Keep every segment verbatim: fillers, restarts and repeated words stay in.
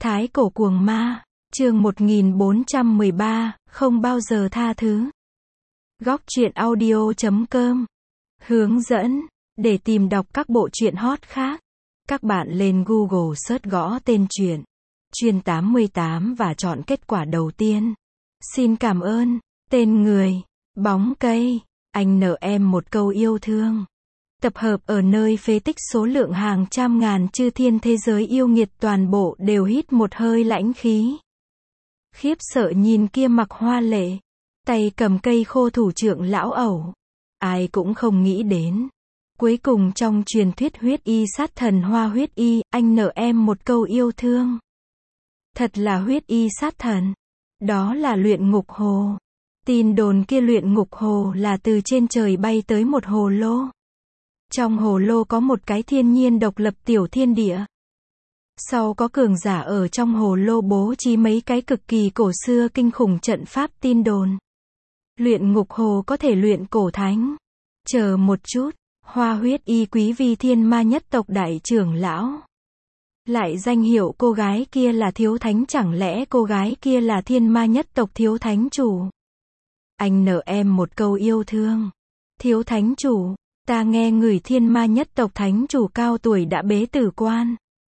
Thái cổ cuồng ma, chương một nghìn bốn trăm mười ba, không bao giờ tha thứ. Góc truyện audio chấm com. Hướng dẫn, để tìm đọc các bộ truyện hot khác, các bạn lên Google search gõ tên truyện, Truyện tám mươi tám và chọn kết quả đầu tiên. Xin cảm ơn, tên người, bóng cây, anh nợ em một câu yêu thương. Tập hợp ở nơi phế tích số lượng hàng trăm ngàn chư thiên thế giới yêu nghiệt toàn bộ đều hít một hơi lãnh khí. Khiếp sợ nhìn kia mặc hoa lệ, tay cầm cây khô thủ trưởng lão ẩu. Ai cũng không nghĩ đến. Cuối cùng trong truyền thuyết huyết y sát thần hoa huyết y, anh nợ em một câu yêu thương. Thật là huyết y sát thần. Đó là luyện ngục hồ. Tin đồn kia luyện ngục hồ là từ trên trời bay tới một hồ lô. Trong hồ lô có một cái thiên nhiên độc lập tiểu thiên địa. Sau có cường giả ở trong hồ lô bố trí mấy cái cực kỳ cổ xưa kinh khủng trận pháp tin đồn. Luyện ngục hồ có thể luyện cổ thánh. Chờ một chút, hoa huyết y quý vi thiên ma nhất tộc đại trưởng lão. Lại danh hiệu cô gái kia là thiếu thánh, chẳng lẽ cô gái kia là thiên ma nhất tộc thiếu thánh chủ? Anh nợ em một câu yêu thương. Thiếu thánh chủ, ta nghe người thiên ma nhất tộc thánh chủ cao tuổi đã bế tử quan.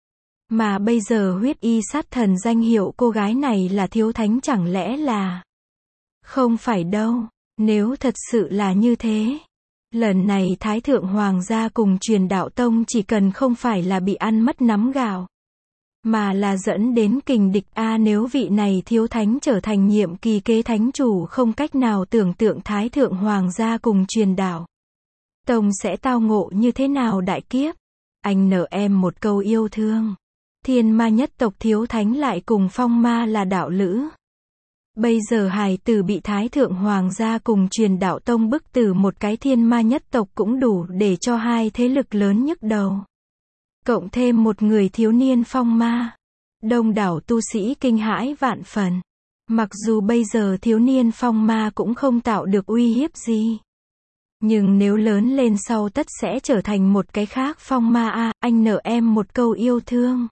Mà bây giờ huyết y sát thần danh hiệu cô gái này là thiếu thánh, chẳng lẽ là... Không phải đâu, nếu thật sự là như thế. Lần này Thái Thượng Hoàng gia cùng Truyền Đạo Tông chỉ cần không phải là bị ăn mất nắm gạo, mà là dẫn đến kình địch a. Nếu vị này thiếu thánh trở thành nhiệm kỳ kế thánh chủ, không cách nào tưởng tượng Thái Thượng Hoàng gia cùng Truyền Đạo Tông sẽ tao ngộ như thế nào đại kiếp. Anh nợ em một câu yêu thương. Thiên ma nhất tộc thiếu thánh lại cùng phong ma là đạo lữ. Bây giờ hài tử bị Thái Thượng Hoàng gia cùng Truyền Đạo Tông bức tử một cái thiên ma nhất tộc cũng đủ để cho hai thế lực lớn nhức đầu. Cộng thêm một người thiếu niên phong ma. Đông đảo tu sĩ kinh hãi vạn phần. Mặc dù bây giờ thiếu niên phong ma cũng không tạo được uy hiếp gì. Nhưng nếu lớn lên sau tất sẽ trở thành một cái khác phong ma a. Anh nợ em một câu yêu thương.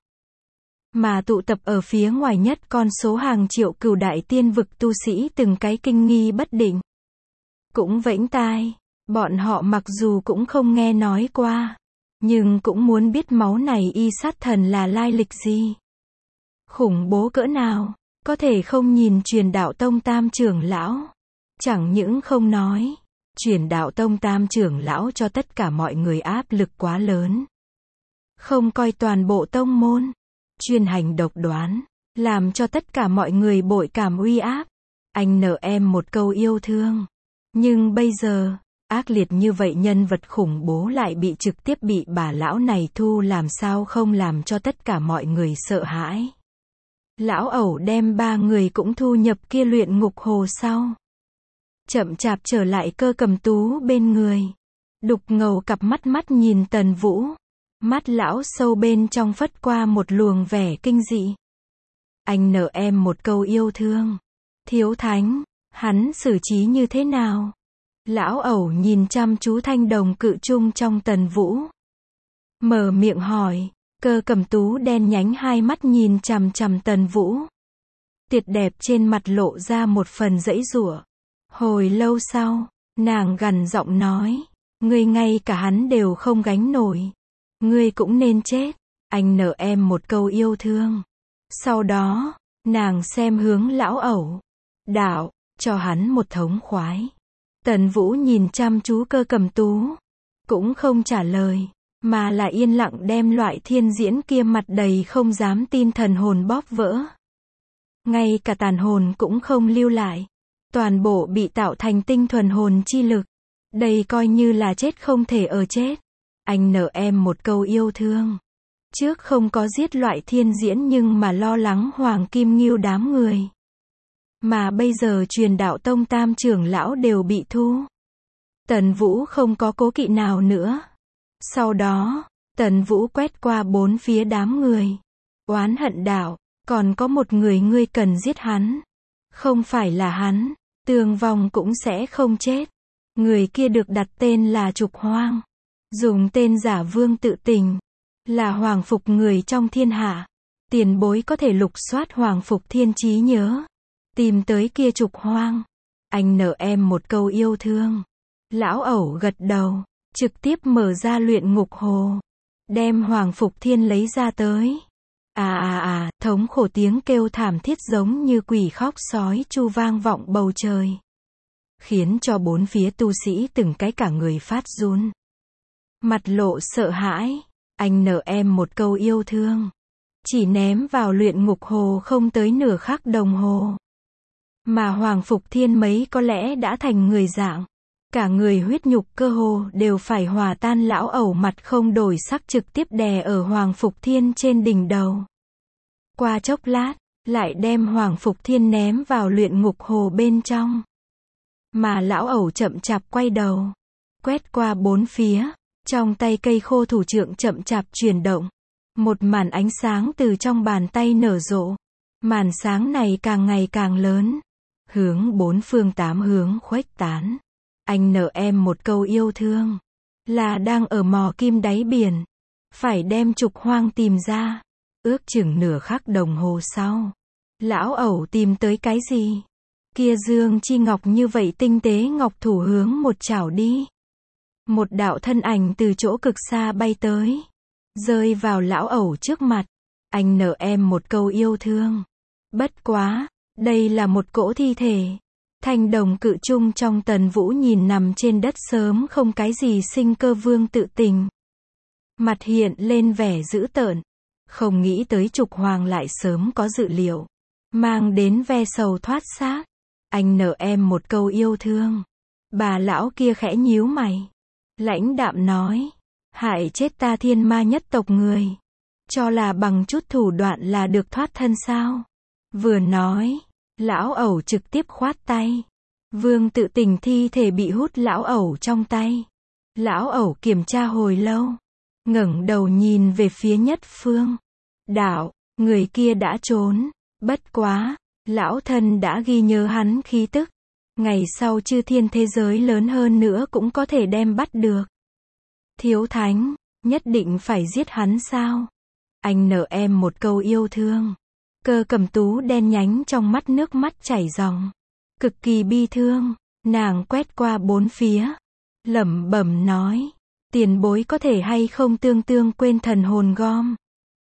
Mà tụ tập ở phía ngoài nhất con số hàng triệu cửu đại tiên vực tu sĩ từng cái kinh nghi bất định. Cũng vẫy tai. Bọn họ mặc dù cũng không nghe nói qua, nhưng cũng muốn biết máu này y sát thần là lai lịch gì. Khủng bố cỡ nào. Có thể không nhìn Truyền Đạo Tông tam trưởng lão. Chẳng những không nói. Truyền Đạo Tông tam trưởng lão cho tất cả mọi người áp lực quá lớn. Không coi toàn bộ tông môn. Chuyên hành độc đoán. Làm cho tất cả mọi người bội cảm uy áp. Anh nợ em một câu yêu thương. Nhưng bây giờ, ác liệt như vậy nhân vật khủng bố lại bị trực tiếp bị bà lão này thu, làm sao không làm cho tất cả mọi người sợ hãi. Lão ẩu đem ba người cũng thu nhập kia luyện ngục hồ sau. Chậm chạp trở lại Cơ Cầm Tú bên người. Đục ngầu cặp mắt mắt nhìn Tần Vũ. Mắt lão sâu bên trong phất qua một luồng vẻ kinh dị. Anh nợ em một câu yêu thương. Thiếu thánh, hắn xử trí như thế nào? Lão ẩu nhìn chăm chú thanh đồng cự trung trong Tần Vũ. Mở miệng hỏi. Cơ Cầm Tú đen nhánh hai mắt nhìn chằm chằm Tần Vũ. Tuyệt đẹp trên mặt lộ ra một phần giãy giụa. Hồi lâu sau, nàng gằn giọng nói. Ngươi ngay cả hắn đều không gánh nổi. Ngươi cũng nên chết. Anh nợ em một câu yêu thương. Sau đó, nàng xem hướng lão ẩu. Đạo, cho hắn một thống khoái. Tần Vũ nhìn chăm chú Cơ Cầm Tú. Cũng không trả lời, mà là yên lặng đem loại thiên diễn kia mặt đầy không dám tin thần hồn bóp vỡ. Ngay cả tàn hồn cũng không lưu lại. Toàn bộ bị tạo thành tinh thuần hồn chi lực. Đây coi như là chết không thể ở chết. Anh nợ em một câu yêu thương. Trước không có giết loại thiên diễn nhưng mà lo lắng Hoàng Kim Ngưu đám người. Mà bây giờ Truyền Đạo Tông tam trưởng lão đều bị thu. Tần Vũ không có cố kỵ nào nữa. Sau đó, Tần Vũ quét qua bốn phía đám người. Oán hận đạo, còn có một người ngươi cần giết hắn. Không phải là hắn, Tường Vong cũng sẽ không chết. Người kia được đặt tên là Trục Hoang. Dùng tên giả Vương Tự Tình. Là hoàng phục người trong thiên hạ. Tiền bối có thể lục soát Hoàng Phục Thiên trí nhớ, tìm tới kia trục hoang. Anh nợ em một câu yêu thương. Lão ẩu gật đầu, trực tiếp mở ra luyện ngục hồ, đem Hoàng Phục Thiên lấy ra tới. À à à, thống khổ tiếng kêu thảm thiết giống như quỷ khóc sói chu vang vọng bầu trời, khiến cho bốn phía tu sĩ từng cái cả người phát run, mặt lộ sợ hãi. Anh nợ em một câu yêu thương, chỉ ném vào luyện ngục hồ không tới nửa khắc đồng hồ, mà Hoàng Phục Thiên mấy có lẽ đã thành người dạng, cả người huyết nhục cơ hồ đều phải hòa tan. Lão ẩu mặt không đổi sắc trực tiếp đè ở Hoàng Phục Thiên trên đỉnh đầu. Qua chốc lát, lại đem Hoàng Phục Thiên ném vào luyện ngục hồ bên trong. Mà lão ẩu chậm chạp quay đầu, quét qua bốn phía, trong tay cây khô thủ trượng chậm chạp chuyển động. Một màn ánh sáng từ trong bàn tay nở rộ. Màn sáng này càng ngày càng lớn, hướng bốn phương tám hướng khuếch tán. Anh nợ em một câu yêu thương, là đang ở mò kim đáy biển, phải đem trục hoang tìm ra. Ước chừng nửa khắc đồng hồ sau, lão ẩu tìm tới cái gì? Kia dương chi ngọc như vậy tinh tế ngọc thủ hướng một chảo đi. Một đạo thân ảnh từ chỗ cực xa bay tới, rơi vào lão ẩu trước mặt. Anh nợ em một câu yêu thương. Bất quá, đây là một cỗ thi thể. Thanh đồng cự trung trong Tần Vũ nhìn nằm trên đất sớm không cái gì sinh cơ Vương Tự Tình, mặt hiện lên vẻ dữ tợn, không nghĩ tới trục hoàng lại sớm có dự liệu, mang đến ve sầu thoát xác. Anh nợ em một câu yêu thương. Bà lão kia khẽ nhíu mày, lãnh đạm nói, hại chết ta thiên ma nhất tộc người, cho là bằng chút thủ đoạn là được thoát thân sao? Vừa nói, lão ẩu trực tiếp khoát tay. Vương Tự Tình thi thể bị hút lão ẩu trong tay. Lão ẩu kiểm tra hồi lâu, ngẩng đầu nhìn về phía Nhất Phương. Đạo, người kia đã trốn, bất quá, lão thân đã ghi nhớ hắn khí tức. Ngày sau chư thiên thế giới lớn hơn nữa cũng có thể đem bắt được. Thiếu thánh, nhất định phải giết hắn sao? Anh nợ em một câu yêu thương. Cơ Cầm Tú đen nhánh trong mắt nước mắt chảy ròng, cực kỳ bi thương. Nàng quét qua bốn phía, lẩm bẩm nói, tiền bối có thể hay không tương tương quên thần hồn gom.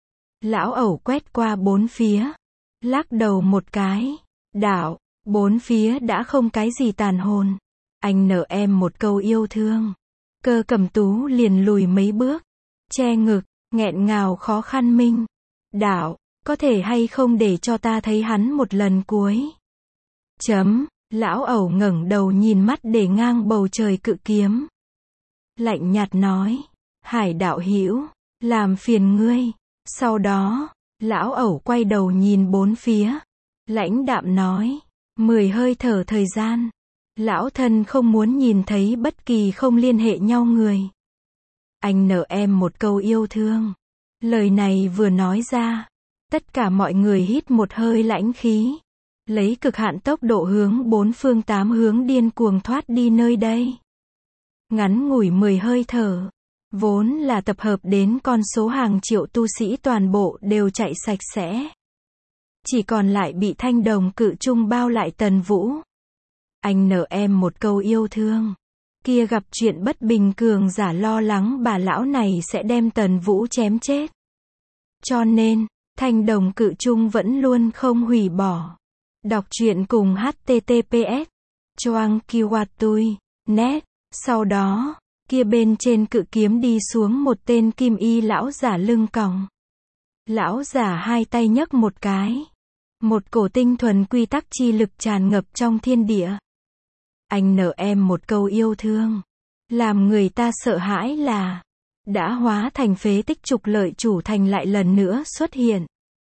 Lão ẩu quét qua bốn phía, lắc đầu một cái, đạo, bốn phía đã không cái gì tàn hồn. Anh nợ em một câu yêu thương. Cơ Cầm Tú liền lùi mấy bước, che ngực, nghẹn ngào khó khăn minh. Đạo, có thể hay không để cho ta thấy hắn một lần cuối? Chấm, lão ẩu ngẩng đầu nhìn mắt để ngang bầu trời cự kiếm. Lạnh nhạt nói, Hải đạo hữu, làm phiền ngươi. Sau đó, lão ẩu quay đầu nhìn bốn phía, lãnh đạm nói, mười hơi thở thời gian, lão thân không muốn nhìn thấy bất kỳ không liên hệ nhau người. Anh nợ em một câu yêu thương. Lời này vừa nói ra, tất cả mọi người hít một hơi lãnh khí, lấy cực hạn tốc độ hướng bốn phương tám hướng điên cuồng thoát đi nơi đây. Ngắn ngủi mười hơi thở, vốn là tập hợp đến con số hàng triệu tu sĩ toàn bộ đều chạy sạch sẽ. Chỉ còn lại bị thanh đồng cự trung bao lại Tần Vũ. Anh nợ em một câu yêu thương. Kia gặp chuyện bất bình cường giả lo lắng bà lão này sẽ đem Tần Vũ chém chết. Cho nên, thanh đồng cự trung vẫn luôn không hủy bỏ. Đọc truyện cùng H T T P S Choang Kiwatui net. Sau đó, kia bên trên cự kiếm đi xuống một tên kim y lão giả lưng còng. Lão giả hai tay nhấc một cái. Một cổ tinh thuần quy tắc chi lực tràn ngập trong thiên địa. Anh nợ em một câu yêu thương. Làm người ta sợ hãi là, đã hóa thành phế tích trục lợi chủ thành lại lần nữa xuất hiện.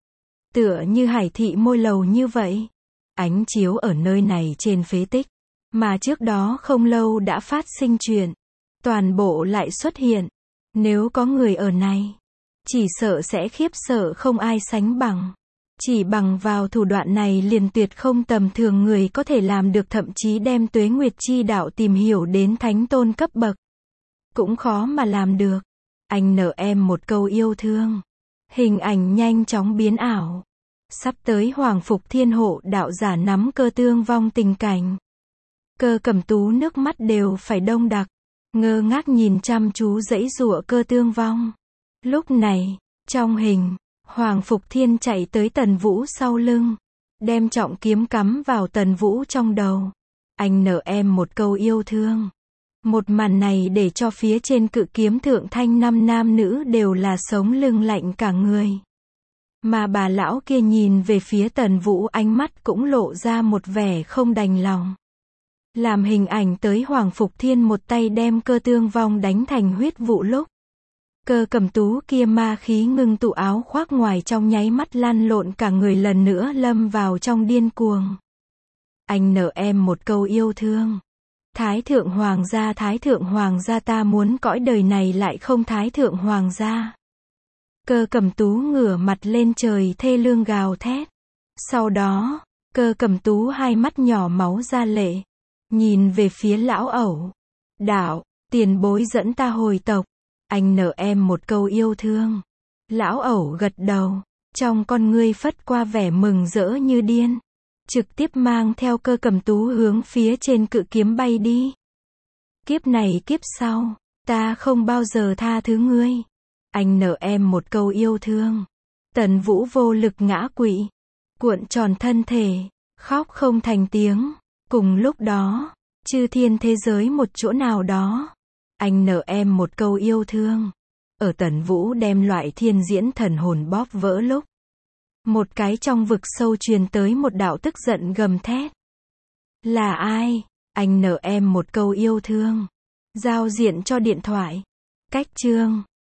Tựa như hải thị môi lầu như vậy. Ánh chiếu ở nơi này trên phế tích, mà trước đó không lâu đã phát sinh chuyện. Toàn bộ lại xuất hiện. Nếu có người ở này, chỉ sợ sẽ khiếp sợ không ai sánh bằng. Chỉ bằng vào thủ đoạn này liền tuyệt không tầm thường người có thể làm được, thậm chí đem Tuế Nguyệt chi đạo tìm hiểu đến thánh tôn cấp bậc. Cũng khó mà làm được. Anh nợ em một câu yêu thương. Hình ảnh nhanh chóng biến ảo. Sắp tới Hoàng Phục Thiên hộ đạo giả nắm Cơ Tương Vong tình cảnh. Cơ Cẩm Tú nước mắt đều phải đông đặc, ngơ ngác nhìn chăm chú giãy giụa Cơ Tương Vong. Lúc này, trong hình, Hoàng Phục Thiên chạy tới Tần Vũ sau lưng, đem trọng kiếm cắm vào Tần Vũ trong đầu. Anh nợ em một câu yêu thương. Một màn này để cho phía trên cự kiếm thượng thanh năm nam nữ đều là sống lưng lạnh cả người. Mà bà lão kia nhìn về phía Tần Vũ, ánh mắt cũng lộ ra một vẻ không đành lòng. Làm hình ảnh tới Hoàng Phục Thiên một tay đem Cơ Tương Vong đánh thành huyết vụ lúc Cơ Cẩm Tú kia ma khí ngưng tụ, áo khoác ngoài trong nháy mắt lăn lộn cả người, lần nữa lâm vào trong điên cuồng. Anh nợ em một câu yêu thương. Thái thượng hoàng gia, thái thượng hoàng gia, ta muốn cõi đời này lại không thái thượng hoàng gia. Cơ Cẩm Tú ngửa mặt lên trời thê lương gào thét. Sau đó, Cơ Cẩm Tú hai mắt nhỏ máu ra lệ, nhìn về phía lão ẩu. Đạo, tiền bối dẫn ta hồi tộc. Anh nợ em một câu yêu thương. Lão ẩu gật đầu, trong con ngươi phất qua vẻ mừng rỡ như điên, trực tiếp mang theo Cơ Cẩm Tú hướng phía trên cự kiếm bay đi. Kiếp này kiếp sau, ta không bao giờ tha thứ ngươi. Anh nợ em một câu yêu thương. Tần Vũ vô lực ngã quỵ, cuộn tròn thân thể, khóc không thành tiếng. Cùng lúc đó, chư thiên thế giới một chỗ nào đó. Anh nợ em một câu yêu thương. Ở Tần Vũ đem loại thiên diễn thần hồn bóp vỡ lúc, một cái trong vực sâu truyền tới một đạo tức giận gầm thét. Là ai? Anh nợ em một câu yêu thương. Giao diện cho điện thoại. Cách chương